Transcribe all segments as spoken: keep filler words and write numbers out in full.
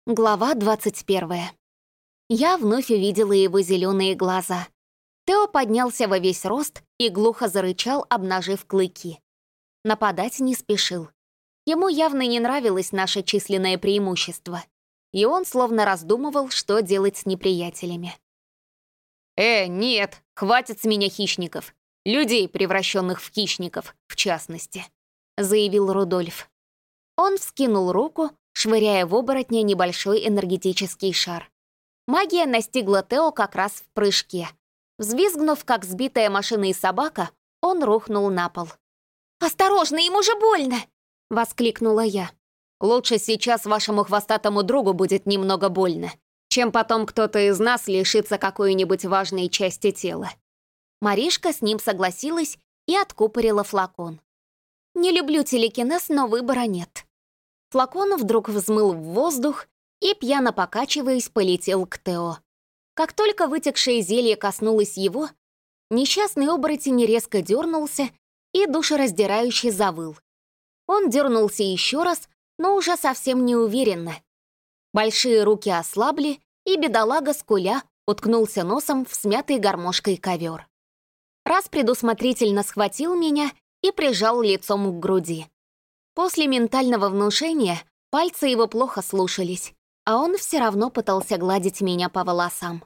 Глава двадцать первая. Я вновь увидела его зеленые глаза. Тео поднялся во весь рост и глухо зарычал, обнажив клыки. Нападать не спешил. Ему явно не нравилось наше численное преимущество, и он словно раздумывал, что делать с неприятелями. «Э, нет, хватит с меня хищников. Людей, превращенных в хищников, в частности», — заявил Рудольф. Он вскинул руку, швыряя в оборотня небольшой энергетический шар. Магия настигла Тео как раз в прыжке. Взвизгнув, как сбитая машиной собака, он рухнул на пол. «Осторожно, ему же больно!» — воскликнула я. «Лучше сейчас вашему хвостатому другу будет немного больно, чем потом кто-то из нас лишится какой-нибудь важной части тела». Маришка с ним согласилась и откупорила флакон. «Не люблю телекинез, но выбора нет». Флакон вдруг взмыл в воздух и, пьяно покачиваясь, полетел к Тео. Как только вытекшее зелье коснулось его, несчастный оборотень резко дернулся и душераздирающе завыл. Он дернулся еще раз, но уже совсем неуверенно. Большие руки ослабли, и бедолага, скуля, уткнулся носом в смятый гармошкой ковер. Раз предусмотрительно схватил меня и прижал лицом к груди. После ментального внушения пальцы его плохо слушались, а он все равно пытался гладить меня по волосам.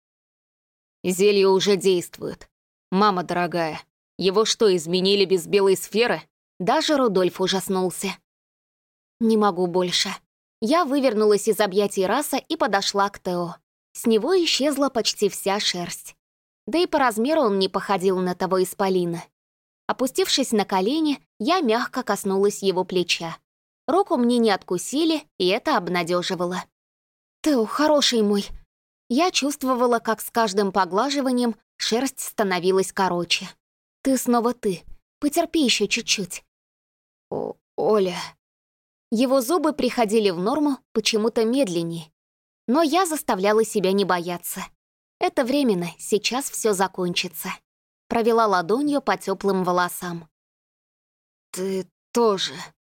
«Зелье уже действует. Мама дорогая, его что, изменили без белой сферы?» Даже Рудольф ужаснулся. «Не могу больше». Я вывернулась из объятий Раса и подошла к Тео. С него исчезла почти вся шерсть. Да и по размеру он не походил на того исполина. Опустившись на колени, я мягко коснулась его плеча. Руку мне не откусили, и это обнадеживало. «Тео, хороший мой». Я чувствовала, как с каждым поглаживанием шерсть становилась короче. «Ты снова ты. Потерпи еще чуть-чуть». «О, Оля». Его зубы приходили в норму почему-то медленнее. Но я заставляла себя не бояться. Это временно, сейчас все закончится. Провела ладонью по теплым волосам. «Ты тоже».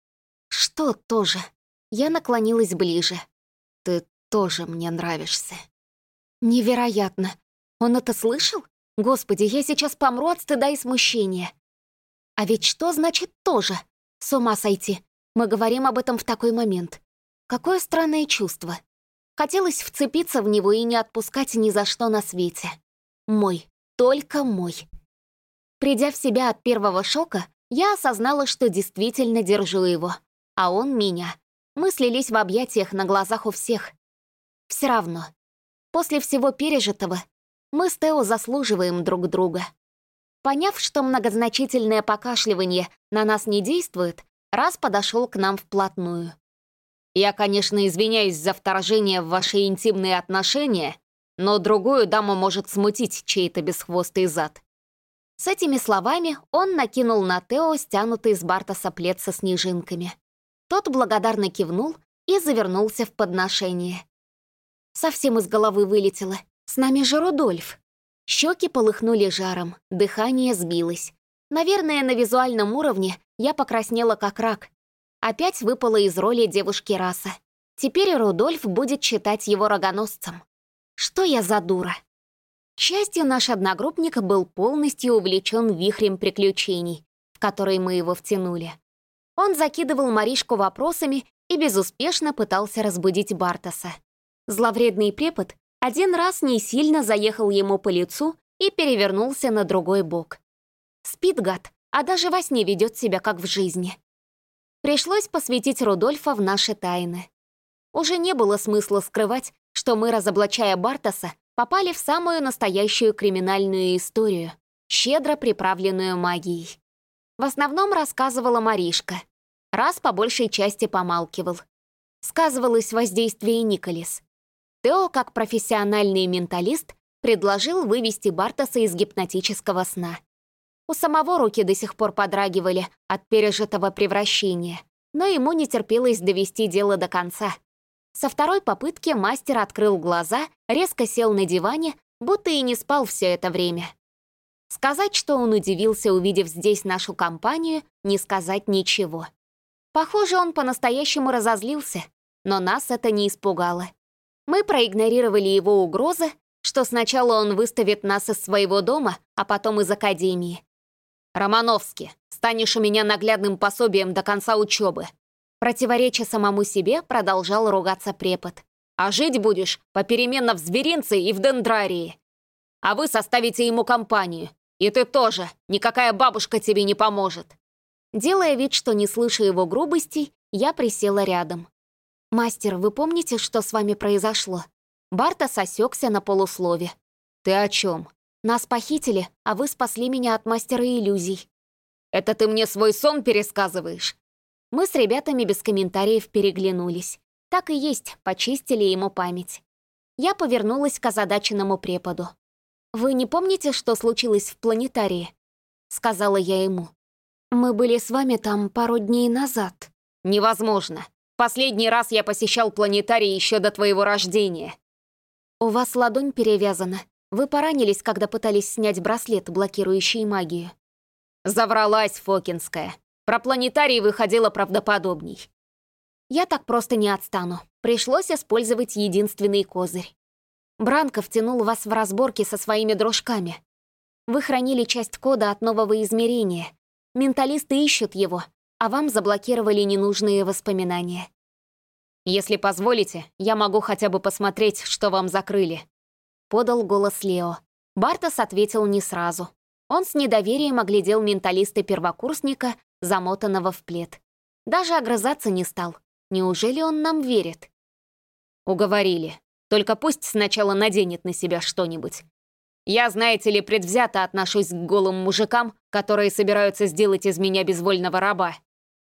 «Что тоже?» Я наклонилась ближе. «Ты тоже мне нравишься». «Невероятно! Он это слышал? Господи, я сейчас помру от стыда и смущения». А ведь что значит «тоже»? С ума сойти. Мы говорим об этом в такой момент. Какое странное чувство. Хотелось вцепиться в него и не отпускать ни за что на свете. Мой, только мой. Придя в себя от первого шока, я осознала, что действительно держу его. А он меня. Мы слились в объятиях на глазах у всех. Все равно. После всего пережитого мы с Тео заслуживаем друг друга. Поняв, что многозначительное покашливание на нас не действует, Раз подошел к нам вплотную. «Я, конечно, извиняюсь за вторжение в ваши интимные отношения, но другую даму может смутить чей-то бесхвостый зад». С этими словами он накинул на Тео стянутый с Бартаса плед со снежинками. Тот благодарно кивнул и завернулся в подношение. Совсем из головы вылетело. С нами же Рудольф. Щеки полыхнули жаром, дыхание сбилось. Наверное, на визуальном уровне я покраснела как рак. Опять выпала из роли девушки Раса. Теперь Рудольф будет считать его рогоносцем. Что я за дура? К счастью, наш одногруппник был полностью увлечен вихрем приключений, в который мы его втянули. Он закидывал Маришку вопросами и безуспешно пытался разбудить Бартаса. Зловредный препод один раз не сильно заехал ему по лицу и перевернулся на другой бок. Спит гад, а даже во сне ведет себя как в жизни. Пришлось посвятить Рудольфа в наши тайны. Уже не было смысла скрывать, что мы, разоблачая Бартаса, попали в самую настоящую криминальную историю, щедро приправленную магией. В основном рассказывала Маришка. Раз по большей части помалкивал. Сказывалось воздействие Николис. Тео, как профессиональный менталист, предложил вывести Бартаса из гипнотического сна. У самого руки до сих пор подрагивали от пережитого превращения, но ему не терпелось довести дело до конца. Со второй попытки мастер открыл глаза, резко сел на диване, будто и не спал все это время. Сказать, что он удивился, увидев здесь нашу компанию, не сказать ничего. Похоже, он по-настоящему разозлился. но нас это не испугало. Мы проигнорировали его угрозы, что сначала он выставит нас из своего дома, а потом из академии. «Романовский, станешь у меня наглядным пособием до конца учебы», противореча самому себе, продолжал ругаться препод. «А жить будешь попеременно в зверинце и в дендрарии. А вы составите ему компанию. И ты тоже, никакая бабушка тебе не поможет». Делая вид, что не слышу его грубостей, я присела рядом. «Мастер, вы помните, что с вами произошло?» Бартос осекся на полуслове. «Ты о чем?» «Нас похитили, а вы спасли меня от мастера иллюзий». «Это ты мне свой сон пересказываешь?» Мы с ребятами без комментариев переглянулись. Так и есть, почистили ему память. Я повернулась к озадаченному преподу. «Вы не помните, что случилось в планетарии?» Сказала я ему. «Мы были с вами там пару дней назад». «Невозможно. Последний раз я посещал планетарий еще до твоего рождения». «У вас ладонь перевязана. Вы поранились, когда пытались снять браслет, блокирующий магию». «Завралась, Фокинская. Про планетарий выходило правдоподобней». «Я так просто не отстану. Пришлось использовать единственный козырь. Бранко втянул вас в разборки со своими дружками. Вы хранили часть кода от нового измерения. Менталисты ищут его, а вам заблокировали ненужные воспоминания». «Если позволите, я могу хотя бы посмотреть, что вам закрыли», — подал голос Лео. Бартос ответил не сразу. Он с недоверием оглядел менталиста-первокурсника, замотанного в плед. Даже огрызаться не стал. Неужели он нам верит? «Уговорили. Только пусть сначала наденет на себя что-нибудь. Я, знаете ли, предвзято отношусь к голым мужикам, которые собираются сделать из меня безвольного раба».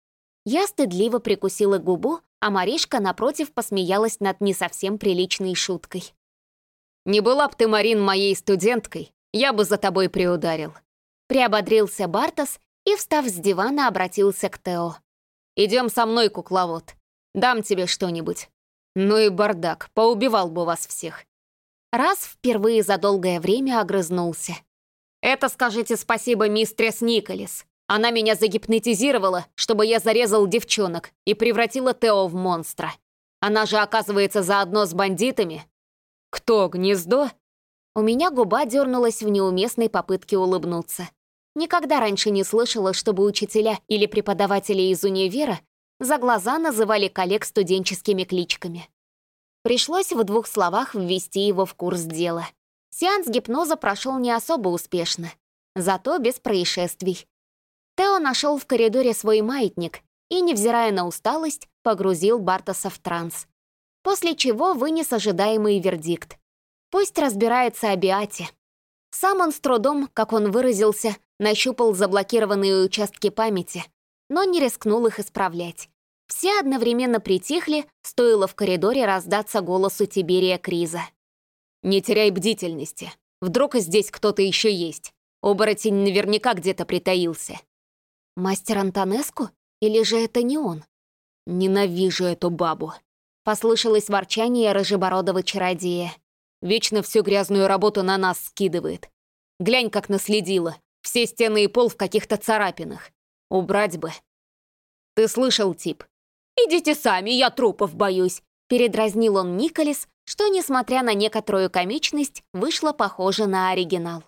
Я стыдливо прикусила губу, а Маришка, напротив, посмеялась над не совсем приличной шуткой. «Не была б ты, Марин, моей студенткой, я бы за тобой приударил». Приободрился Бартос и, встав с дивана, обратился к Тео. «Идем со мной, кукловод. Дам тебе что-нибудь. Ну и бардак, поубивал бы вас всех». Раз впервые за долгое время огрызнулся. «Это скажите спасибо мистерс Николес. Она меня загипнотизировала, чтобы я зарезал девчонок и превратила Тео в монстра. Она же, оказывается, заодно с бандитами». «Кто, гнездо?» У меня губа дернулась в неуместной попытке улыбнуться. Никогда раньше не слышала, чтобы учителя или преподаватели из универа за глаза называли коллег студенческими кличками. Пришлось в двух словах ввести его в курс дела. Сеанс гипноза прошел не особо успешно, зато без происшествий. Тео нашел в коридоре свой маятник и, невзирая на усталость, погрузил Бартоса в транс. После чего вынес ожидаемый вердикт. Пусть разбирается о Биате. Сам он с трудом, как он выразился, нащупал заблокированные участки памяти, но не рискнул их исправлять. Все одновременно притихли, стоило в коридоре раздаться голосу Тиберия Криза. «Не теряй бдительности. Вдруг здесь кто-то еще есть. Оборотень наверняка где-то притаился». «Мастер Антонеску? Или же это не он?» «Ненавижу эту бабу», — послышалось ворчание рыжебородого чародея. «Вечно всю грязную работу на нас скидывает. Глянь, как наследила. Все стены и пол в каких-то царапинах. Убрать бы». «Ты слышал, тип?» «Идите сами, я трупов боюсь», — передразнил он Николес, что, несмотря на некоторую комичность, вышло похоже на оригинал.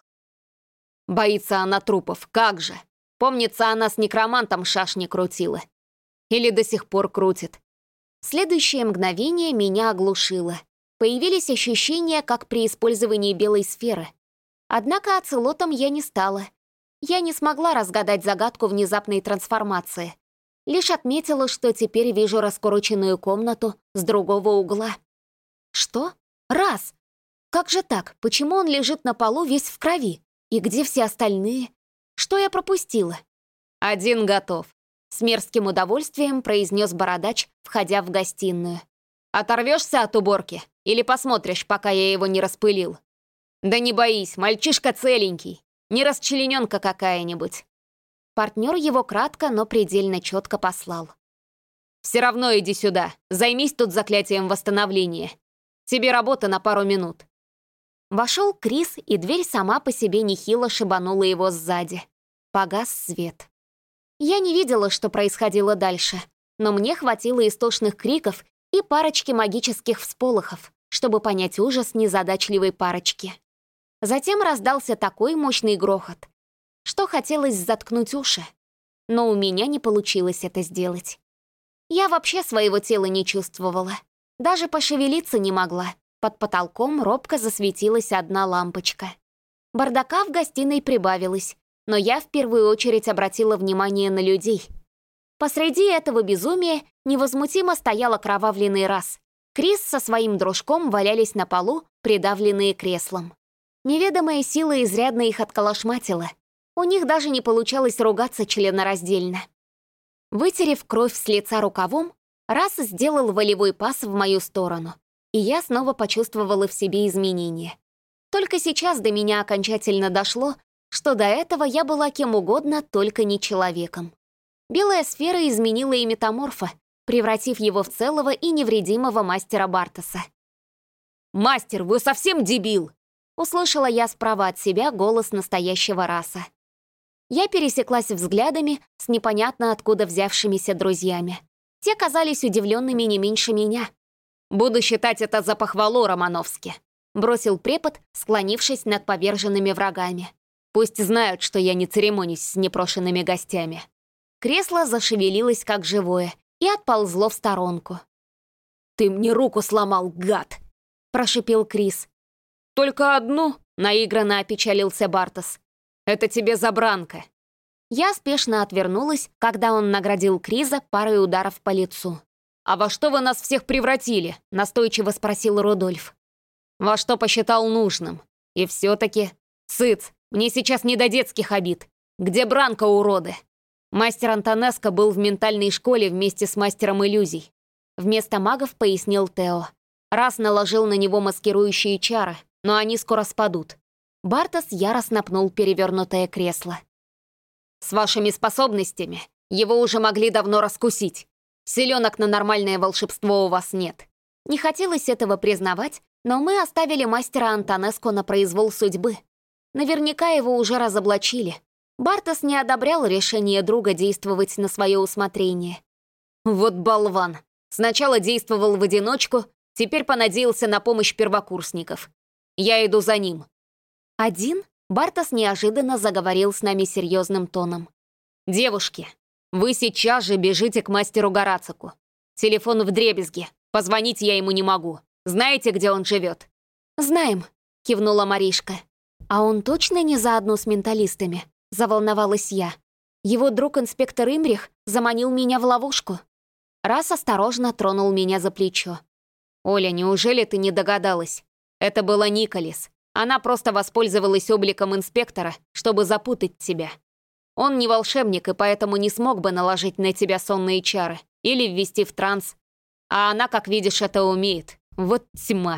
«Боится она трупов, как же! Помнится, она с некромантом шашни крутила. Или до сих пор крутит». Следующее мгновение меня оглушило. Появились ощущения, как при использовании белой сферы. Однако оцелотом я не стала. Я не смогла разгадать загадку внезапной трансформации. Лишь отметила, что теперь вижу раскуроченную комнату с другого угла. Что? Раз! Как же так? Почему он лежит на полу весь в крови? И где все остальные? Что я пропустила? «Один готов», — с мерзким удовольствием произнес бородач, входя в гостиную. «Оторвешься от уборки? Или посмотришь, пока я его не распылил?» «Да не боись, мальчишка целенький, не расчлененка какая-нибудь». Партнер его кратко, но предельно четко послал. «Все равно иди сюда, займись тут заклятием восстановления. Тебе работа на пару минут». Вошел Крис, и дверь сама по себе нехило шибанула его сзади. Погас свет. Я не видела, что происходило дальше, но мне хватило истошных криков и парочки магических всполохов, чтобы понять ужас незадачливой парочки. Затем раздался такой мощный грохот, что хотелось заткнуть уши. Но у меня не получилось это сделать. Я вообще своего тела не чувствовала. Даже пошевелиться не могла. Под потолком робко засветилась одна лампочка. Бардака в гостиной прибавилось, но я в первую очередь обратила внимание на людей. Посреди этого безумия невозмутимо стоял окровавленный Рас. Крис со своим дружком валялись на полу, придавленные креслом. Неведомая сила изрядно их отколошматила. У них даже не получалось ругаться членораздельно. Вытерев кровь с лица рукавом, Рас сделал волевой пас в мою сторону, и я снова почувствовала в себе изменения. Только сейчас до меня окончательно дошло, что до этого я была кем угодно, только не человеком. Белая сфера изменила и метаморфа, превратив его в целого и невредимого мастера Бартоса. «Мастер, вы совсем дебил!» Услышала я справа от себя голос настоящего Раса. Я пересеклась взглядами с непонятно откуда взявшимися друзьями. Те казались удивленными не меньше меня. «Буду считать это за похвалу, Романовски», — бросил препод, склонившись над поверженными врагами. «Пусть знают, что я не церемонюсь с непрошенными гостями». Кресло зашевелилось как живое и отползло в сторонку. «Ты мне руку сломал, гад!» — прошипел Крис. «Только одну?» — наигранно опечалился Бартос. «Это тебе за бранко». Я спешно отвернулась, когда он наградил Криза парой ударов по лицу. «А во что вы нас всех превратили?» — настойчиво спросил Рудольф. «Во что посчитал нужным. И все-таки... Цыц, мне сейчас не до детских обид. Где бранко, уроды?» Мастер Антонеско был в ментальной школе вместе с мастером иллюзий. Вместо магов пояснил Тео. Раз наложил на него маскирующие чары, но они скоро спадут. Бартос яростно пнул перевернутое кресло. «С вашими способностями его уже могли давно раскусить. Селенок на нормальное волшебство у вас нет». Не хотелось этого признавать, но мы оставили мастера Антонеско на произвол судьбы. Наверняка его уже разоблачили. Бартос не одобрял решение друга действовать на свое усмотрение. Вот болван. Сначала действовал в одиночку, теперь понадеялся на помощь первокурсников. Я иду за ним. Один? Бартос неожиданно заговорил с нами серьезным тоном. «Девушки, вы сейчас же бежите к мастеру Горацику. Телефон вдребезги. Позвонить я ему не могу. Знаете, где он живет?» «Знаем», — кивнула Маришка. «А он точно не заодно с менталистами?» — заволновалась я. «Его друг-инспектор Имрих заманил меня в ловушку». Раз осторожно тронул меня за плечо. «Оля, неужели ты не догадалась? Это была Николис. Она просто воспользовалась обликом инспектора, чтобы запутать тебя. Он не волшебник и поэтому не смог бы наложить на тебя сонные чары или ввести в транс. А она, как видишь, это умеет. Вот тьма».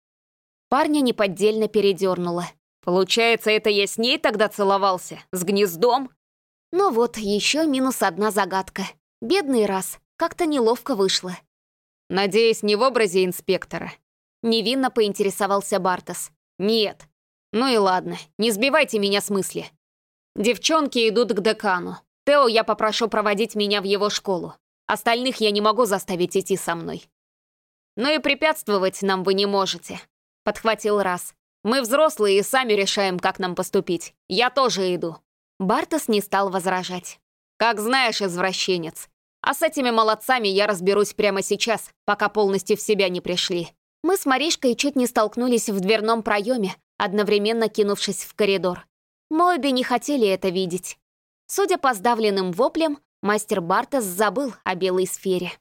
Парня неподдельно передернула. «Получается, это я с ней тогда целовался? С гнездом?» Ну вот, еще минус одна загадка. Бедный Раз, как-то неловко вышло. «Надеюсь, не в образе инспектора?» Невинно поинтересовался Бартос. «Нет. Ну и ладно, не сбивайте меня с мысли. Девчонки идут к декану. Тео я попрошу проводить меня в его школу. Остальных я не могу заставить идти со мной». «Ну и препятствовать нам вы не можете», — подхватил Раз. «Мы взрослые и сами решаем, как нам поступить. Я тоже иду». Бартос не стал возражать. «Как знаешь, извращенец. А с этими молодцами я разберусь прямо сейчас, пока полностью в себя не пришли». Мы с Маришкой чуть не столкнулись в дверном проеме, одновременно кинувшись в коридор. Мы обе не хотели это видеть. Судя по сдавленным воплям, мастер Бартос забыл о белой сфере.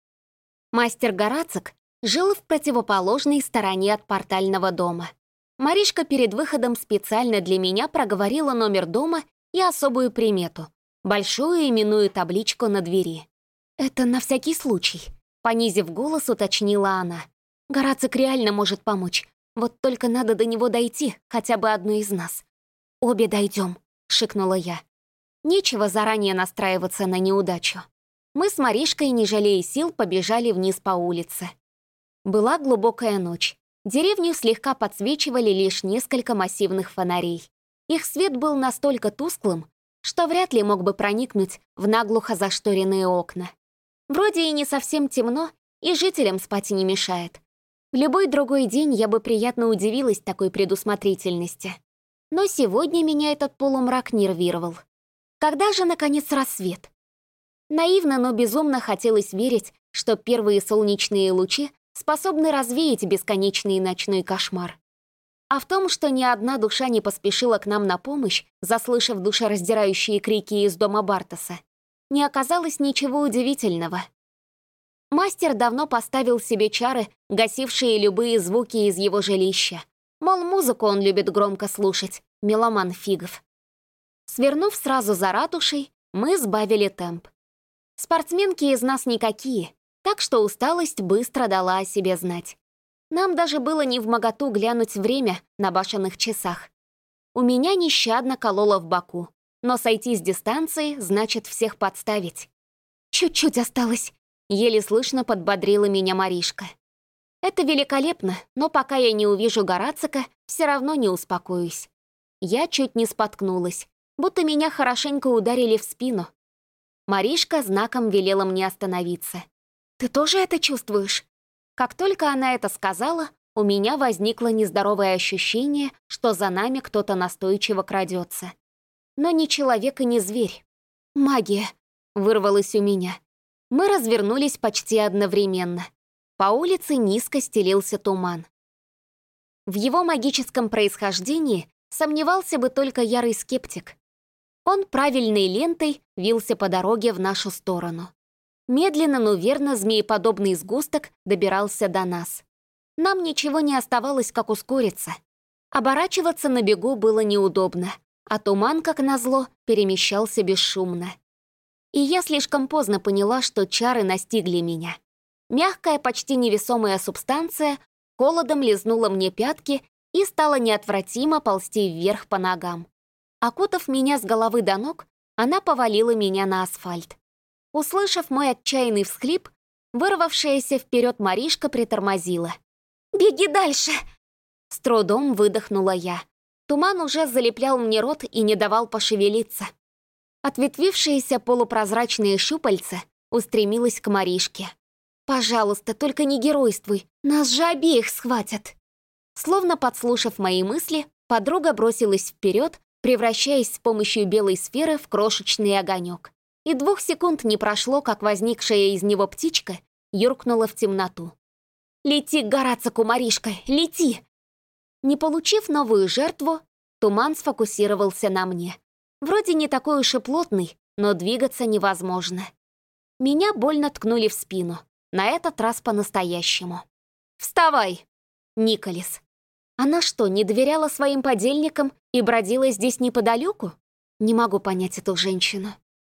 Мастер Горацик жил в противоположной стороне от портального дома. Маришка перед выходом специально для меня проговорила номер дома и особую примету — большую именную табличку на двери. «Это на всякий случай», — понизив голос, уточнила она. «Горацик реально может помочь. Вот только надо до него дойти, хотя бы одной из нас». «Обе дойдем», — шикнула я. Нечего заранее настраиваться на неудачу. Мы с Маришкой, не жалея сил, побежали вниз по улице. Была глубокая ночь. Деревню слегка подсвечивали лишь несколько массивных фонарей. Их свет был настолько тусклым, что вряд ли мог бы проникнуть в наглухо зашторенные окна. Вроде и не совсем темно, и жителям спать не мешает. В любой другой день я бы приятно удивилась такой предусмотрительности. Но сегодня меня этот полумрак нервировал. Когда же, наконец, рассвет? Наивно, но безумно хотелось верить, что первые солнечные лучи способны развеять бесконечный ночной кошмар. А в том, что ни одна душа не поспешила к нам на помощь, заслышав душераздирающие крики из дома Бартоса, не оказалось ничего удивительного. Мастер давно поставил себе чары, гасившие любые звуки из его жилища. Мол, музыку он любит громко слушать, меломан фигов. Свернув сразу за ратушей, мы сбавили темп. Спортсменки из нас никакие, так что усталость быстро дала о себе знать. Нам даже было невмоготу глянуть время на башенных часах. У меня нещадно кололо в боку, но сойти с дистанции значит всех подставить. «Чуть-чуть осталось», — еле слышно подбодрила меня Маришка. «Это великолепно, но пока я не увижу Горацика, все равно не успокоюсь». Я чуть не споткнулась, будто меня хорошенько ударили в спину. Маришка знаком велела мне остановиться. «Ты тоже это чувствуешь?» Как только она это сказала, у меня возникло нездоровое ощущение, что за нами кто-то настойчиво крадется. Но ни человек и ни зверь. «Магия!» — вырвалась у меня. Мы развернулись почти одновременно. По улице низко стелился туман. В его магическом происхождении сомневался бы только ярый скептик. Он правильной лентой вился по дороге в нашу сторону. Медленно, но верно змееподобный сгусток добирался до нас. Нам ничего не оставалось, как ускориться. Оборачиваться на бегу было неудобно, а туман, как назло, перемещался бесшумно. И я слишком поздно поняла, что чары настигли меня. Мягкая, почти невесомая субстанция холодом лизнула мне пятки и стала неотвратимо ползти вверх по ногам. Окутав меня с головы до ног, она повалила меня на асфальт. Услышав мой отчаянный всхлип, вырвавшаяся вперед Маришка притормозила. «Беги дальше!» С трудом выдохнула я. Туман уже залеплял мне рот и не давал пошевелиться. Ответвившиеся полупрозрачные щупальца устремилась к Маришке. «Пожалуйста, только не геройствуй, нас же обеих схватят!» Словно подслушав мои мысли, подруга бросилась вперед, превращаясь с помощью белой сферы в крошечный огонек. И двух секунд не прошло, как возникшая из него птичка юркнула в темноту. «Лети к Горацику, Маришка, лети!» Не получив новую жертву, туман сфокусировался на мне. Вроде не такой уж и плотный, но двигаться невозможно. Меня больно ткнули в спину, на этот раз по-настоящему. «Вставай!» Николис. Она что, не доверяла своим подельникам и бродила здесь неподалеку? Не могу понять эту женщину.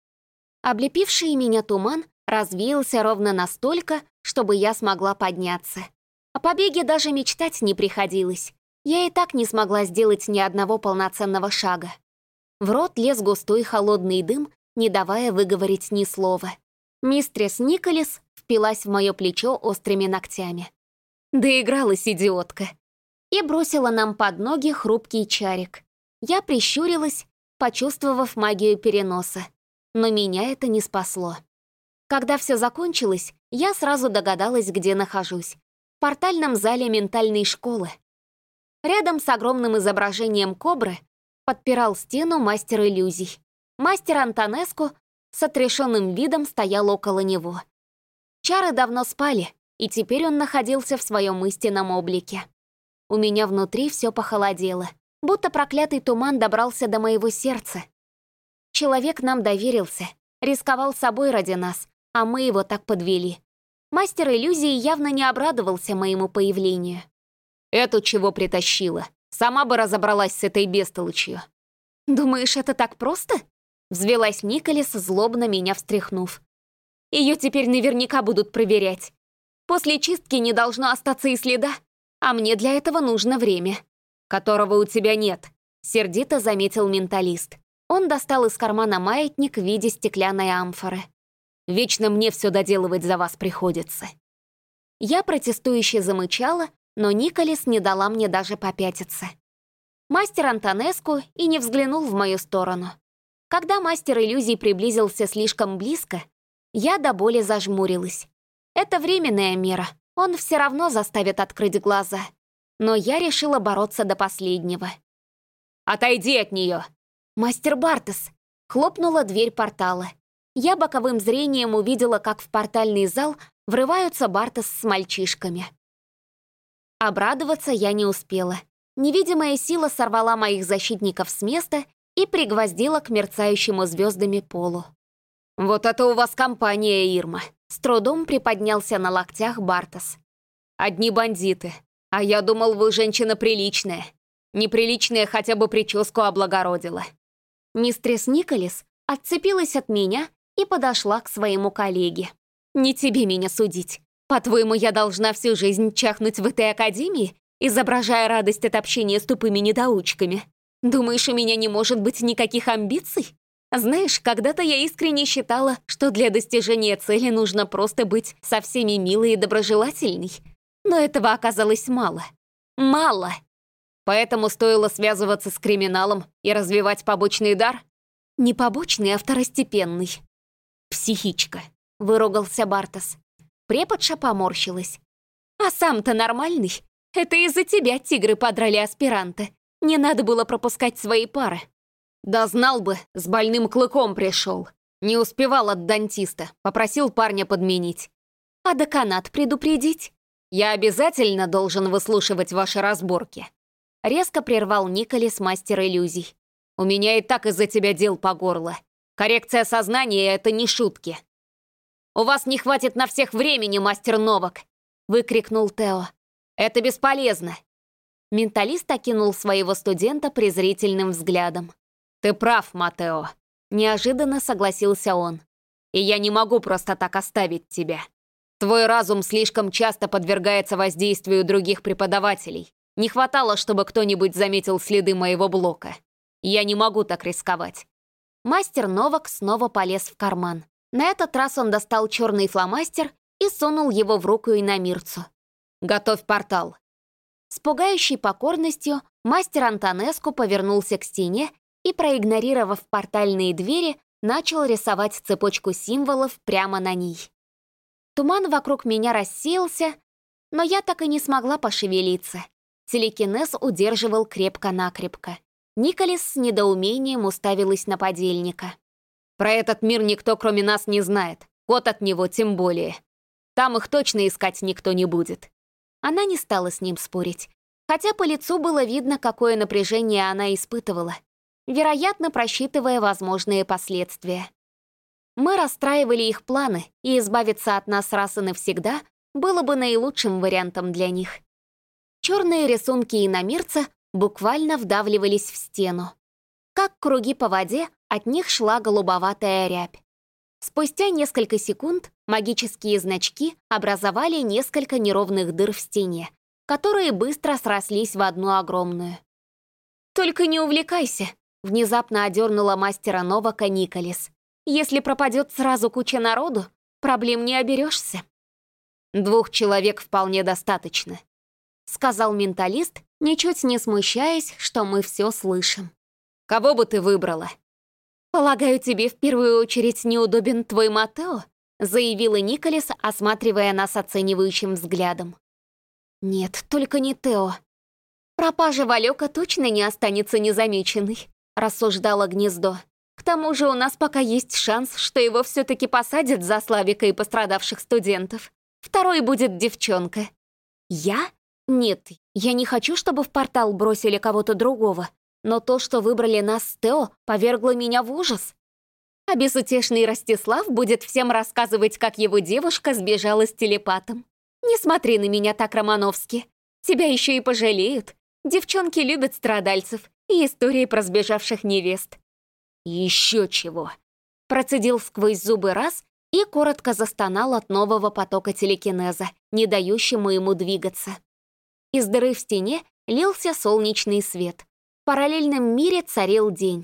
Облепивший меня туман развеялся ровно настолько, чтобы я смогла подняться. О побеге даже мечтать не приходилось. Я и так не смогла сделать ни одного полноценного шага. В рот лез густой холодный дым, не давая выговорить ни слова. Мистрес Николис впилась в мое плечо острыми ногтями. Доигралась идиотка. И бросила нам под ноги хрупкий чарик. Я прищурилась, почувствовав магию переноса. Но меня это не спасло. Когда все закончилось, я сразу догадалась, где нахожусь. В портальном зале ментальной школы. Рядом с огромным изображением кобры подпирал стену мастер иллюзий. Мастер Антонеску с отрешенным видом стоял около него. Чары давно спали, и теперь он находился в своем истинном облике. У меня внутри все похолодело, будто проклятый туман добрался до моего сердца. Человек нам доверился, рисковал собой ради нас, а мы его так подвели. Мастер иллюзии явно не обрадовался моему появлению. «Эту чего притащила? Сама бы разобралась с этой бестолочью». «Думаешь, это так просто?» Взвелась Николис, злобно меня встряхнув. «Ее теперь наверняка будут проверять. После чистки не должно остаться и следа, а мне для этого нужно время». «Которого у тебя нет», — сердито заметил менталист. Он достал из кармана маятник в виде стеклянной амфоры. «Вечно мне все доделывать за вас приходится». Я протестующе замычала, но Николис не дала мне даже попятиться. Мастер Антонеску и не взглянул в мою сторону. Когда мастер иллюзий приблизился слишком близко, я до боли зажмурилась. Это временная мера, он все равно заставит открыть глаза. Но я решила бороться до последнего. «Отойди от нее!» «Мастер Бартес!» Хлопнула дверь портала. Я боковым зрением увидела, как в портальный зал врываются Бартес с мальчишками. Обрадоваться я не успела. Невидимая сила сорвала моих защитников с места и пригвоздила к мерцающему звездами полу. «Вот это у вас компания, Ирма!» С трудом приподнялся на локтях Бартес. «Одни бандиты. А я думал, вы женщина приличная. Неприличная хотя бы прическу облагородила». Мистрис Николес отцепилась от меня и подошла к своему коллеге. «Не тебе меня судить. По-твоему, я должна всю жизнь чахнуть в этой академии, изображая радость от общения с тупыми недоучками? Думаешь, у меня не может быть никаких амбиций? Знаешь, когда-то я искренне считала, что для достижения цели нужно просто быть со всеми милой и доброжелательной. Но этого оказалось мало. Мало! Поэтому стоило связываться с криминалом и развивать побочный дар? Не побочный, а второстепенный. «Психичка», — выругался Бартес. Преподша поморщилась. «А сам-то нормальный? Это из-за тебя тигры подрали аспиранта. Не надо было пропускать свои пары». «Да знал бы, с больным клыком пришел. Не успевал от дантиста, попросил парня подменить». «А деканат предупредить?» «Я обязательно должен выслушивать ваши разборки». Резко прервал Николес мастер иллюзий. «У меня и так из-за тебя дел по горло. Коррекция сознания — это не шутки». «У вас не хватит на всех времени, мастер Новак!» — выкрикнул Тео. «Это бесполезно!» Менталист окинул своего студента презрительным взглядом. «Ты прав, Матео», — неожиданно согласился он. «И я не могу просто так оставить тебя. Твой разум слишком часто подвергается воздействию других преподавателей. Не хватало, чтобы кто-нибудь заметил следы моего блока. Я не могу так рисковать». Мастер Новак снова полез в карман. На этот раз он достал черный фломастер и сунул его в руку иномирцу. «Готовь портал». С пугающей покорностью мастер Антонеску повернулся к стене и, проигнорировав портальные двери, начал рисовать цепочку символов прямо на ней. Туман вокруг меня рассеялся, но я так и не смогла пошевелиться. Телекинез удерживал крепко-накрепко. Николес с недоумением уставилась на подельника. «Про этот мир никто, кроме нас, не знает. Кот от него тем более. Там их точно искать никто не будет». Она не стала с ним спорить, хотя по лицу было видно, какое напряжение она испытывала, вероятно, просчитывая возможные последствия. Мы расстраивали их планы, и избавиться от нас раз и навсегда было бы наилучшим вариантом для них. Черные рисунки иномирца буквально вдавливались в стену. Как круги по воде, от них шла голубоватая рябь. Спустя несколько секунд магические значки образовали несколько неровных дыр в стене, которые быстро срослись в одну огромную. «Только не увлекайся», — внезапно одернула мастера Новака Николес. «Если пропадет сразу куча народу, проблем не оберешься». «Двух человек вполне достаточно», — сказал менталист, ничуть не смущаясь, что мы все слышим. «Кого бы ты выбрала?» «Полагаю, тебе в первую очередь неудобен твой Матео?» — заявила Николес, осматривая нас оценивающим взглядом. «Нет, только не Тео. Пропажа Валёка точно не останется незамеченной», — рассуждало гнездо. «К тому же у нас пока есть шанс, что его все-таки посадят за Славика и пострадавших студентов. Второй будет девчонка». «Я? Нет, я не хочу, чтобы в портал бросили кого-то другого. Но то, что выбрали нас с Тео, повергло меня в ужас. А безутешный Ростислав будет всем рассказывать, как его девушка сбежала с телепатом. Не смотри на меня так, Романовски. Тебя еще и пожалеют. Девчонки любят страдальцев и истории про сбежавших невест». «Еще чего!» Процедил сквозь зубы раз и коротко застонал от нового потока телекинеза, не дающему ему двигаться. Из дыры в стене лился солнечный свет. В параллельном мире царил день.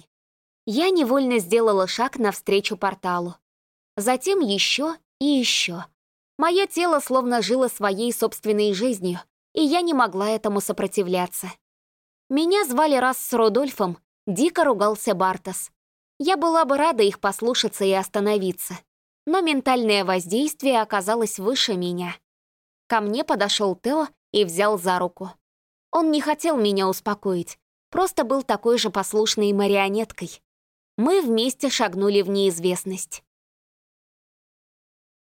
Я невольно сделала шаг навстречу порталу. Затем еще и еще. Мое тело словно жило своей собственной жизнью, и я не могла этому сопротивляться. Меня звали раз с Рудольфом, дико ругался Бартес. Я была бы рада их послушаться и остановиться. Но ментальное воздействие оказалось выше меня. Ко мне подошел Тео и взял за руку. Он не хотел меня успокоить, просто был такой же послушной марионеткой. Мы вместе шагнули в неизвестность.